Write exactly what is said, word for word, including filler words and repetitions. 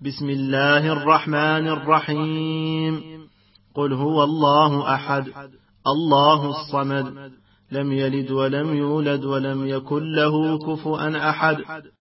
بسم الله الرحمن الرحيم. قل هو الله أحد الله الصمد لم يلد ولم يولد ولم يكن له كفوا أحد